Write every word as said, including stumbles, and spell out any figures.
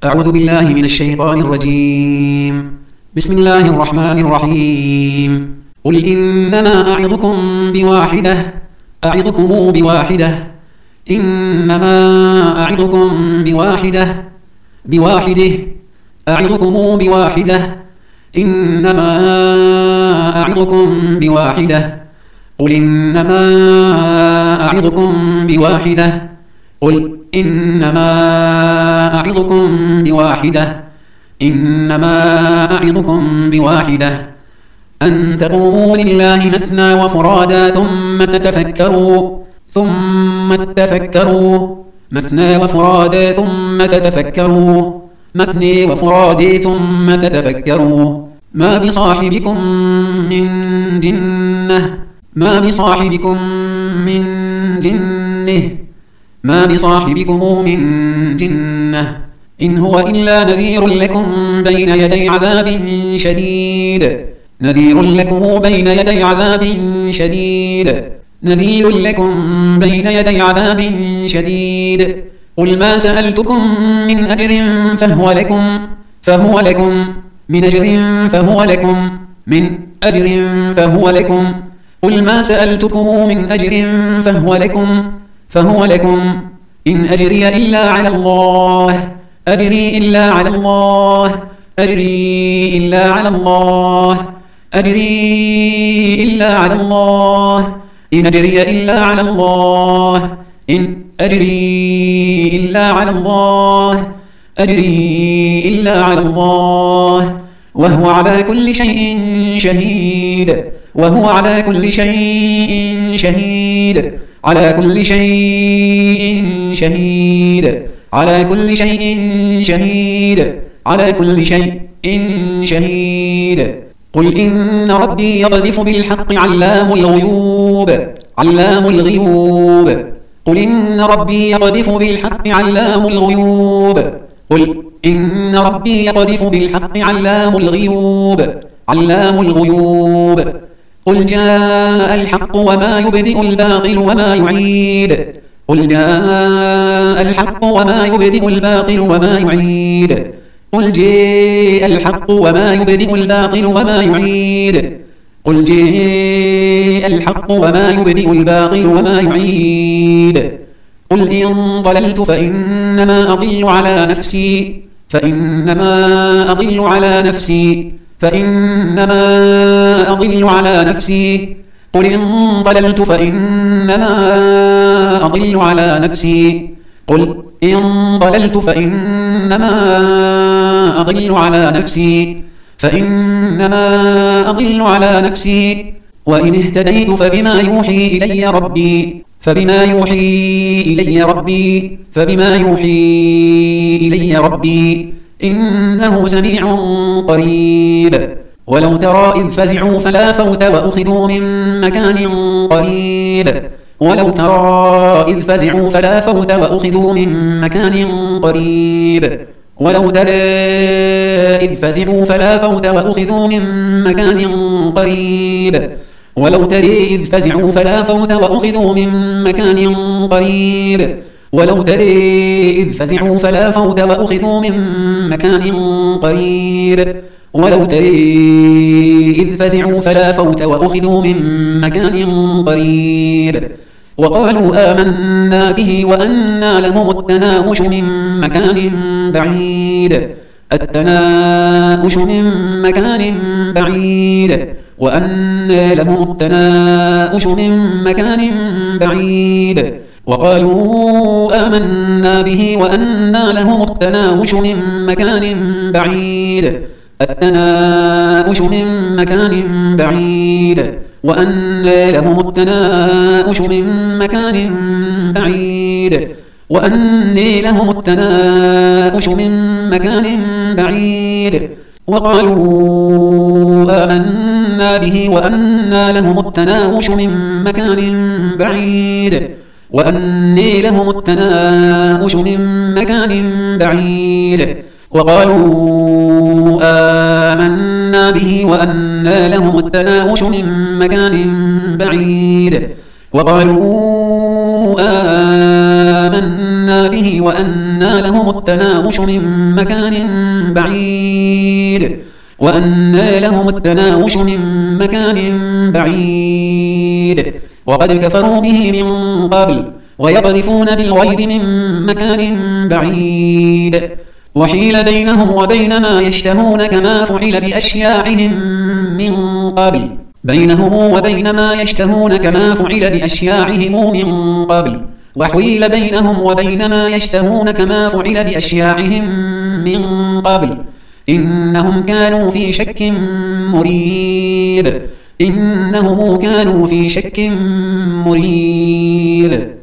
أعوذ بالله من الشيطان الرجيم. بسم الله الرحمن الرحيم. قل إنما أعظكم بواحدة أعظكم بواحدة إنما أعظكم بواحدة بواحده أعظكم بواحدة إنما أعظكم بواحدة قل إنما أعظكم بواحدة قل إنما أعظكم بواحدة إنما أعظكم بواحدة أن تقوموا لله مثنى وفرادا ثم تتفكروا ثم تتفكروا مثنى وفرادا ثم تتفكروا مثنى وفرادا ثم تتفكروا ما بصاحبكم من جنة ما بصاحبكم من جنة ما بصاحبكم من جنة إن هو إلا نذير لكم بين يدي عذاب شديد نذير لكم بين يدي عذاب شديد نذير لكم بين يدي عذاب شديد قل ما سألتكم من أجر فهو لكم فهو لكم من أجر فهو لكم من أجر فهو لكم قل ما سألتكم من أجر فهو لكم فهو لكم إن أجري إلا على الله أجري إلا على الله أجري إلا على الله أجري إلا على الله إن أجري إلا على الله إن أجري إلا على الله أجري إلا على الله وهو على كل شيء شهيد وهو على كل شيء شهيد على كل شيء شهيد على كل شيء شهيد على كل شيء شهيد قل إن ربي يقذف بالحق علام الغيوب علام الغيوب قل إن ربي يقذف بالحق علام الغيوب قل إن ربي يقذف بالحق علام الغيوب علام الغيوب قل جاء الحق وما يبدئ الباطل وما يعيد قل جاء الحق وما يبدئ الباطل وما يعيد قل جاء الحق وما يبدئ الباطل وما يعيد قل جاء الحق وما يبدئ الباطل وما يعيد قل إن ضللت فإنما أضل على نفسي فإنما أضل على نفسي فإنما أضل على نفسي قل إن ضللت فإنما أضل على نفسي قل إن ضللت فإنما أضل على نفسي فإنما أضل على نفسي وإن اهتديت فبما يوحي إلي ربي فبما يوحي إلي ربي فبما يوحي إلي ربي إنه سميع قريب ولو ترى إذ فزعوا فلا فوت وأخذوا من مكان قريب ولو ترى إذ فزعوا فلا فوت وأخذوا من مكان قريب ولو ترى إذ فزعوا فلا فوت وأخذوا من مكان قريب ولو ترى إذ فزعوا فلا فوت وأخذوا من مكان قريب ولو ترى إذ فزعوا فلا فوت وأخذوا من مكان قريب ولو ترى إذ فزعوا فلا فوت وأخذوا من مكان قريب وقالوا آمنا به وأنى لهم التناوش من مكان بعيد التناوش من مكان بعيد وأنى لهم التناوش من مكان بعيد وقالوا آمنا به وأنى لهم التناوش من مكان بعيد التناوش من مكان بعيد وأنى لهم التناوش من مكان بعيد وأنى لهم التناوش من مكان بعيد وقالوا آمنا به وأنى لهم التناوش من مكان بعيد وأنى لهم التناوش من مكان بعيد وقالوا آمنا به وأنى لهم التناوش من مكان بعيد وقالوا آمنا به وأنى لهم التناوش من مكان بعيد وأنى لهم التناوش من مكان بعيد وقد كفروا به من قبل ويقذفون بالغيب من مكان بعيد وحيل بينهم وبين ما يشتهون كما فعل بأشياعهم من قبل بينهم وبين ما يشتهون كما فعل بأشياعهم من قبل وحيل بينهم وبين ما يشتهون كما فعل بأشياعهم من قبل إنهم كانوا في شك مريب إنهم كانوا في شك مريب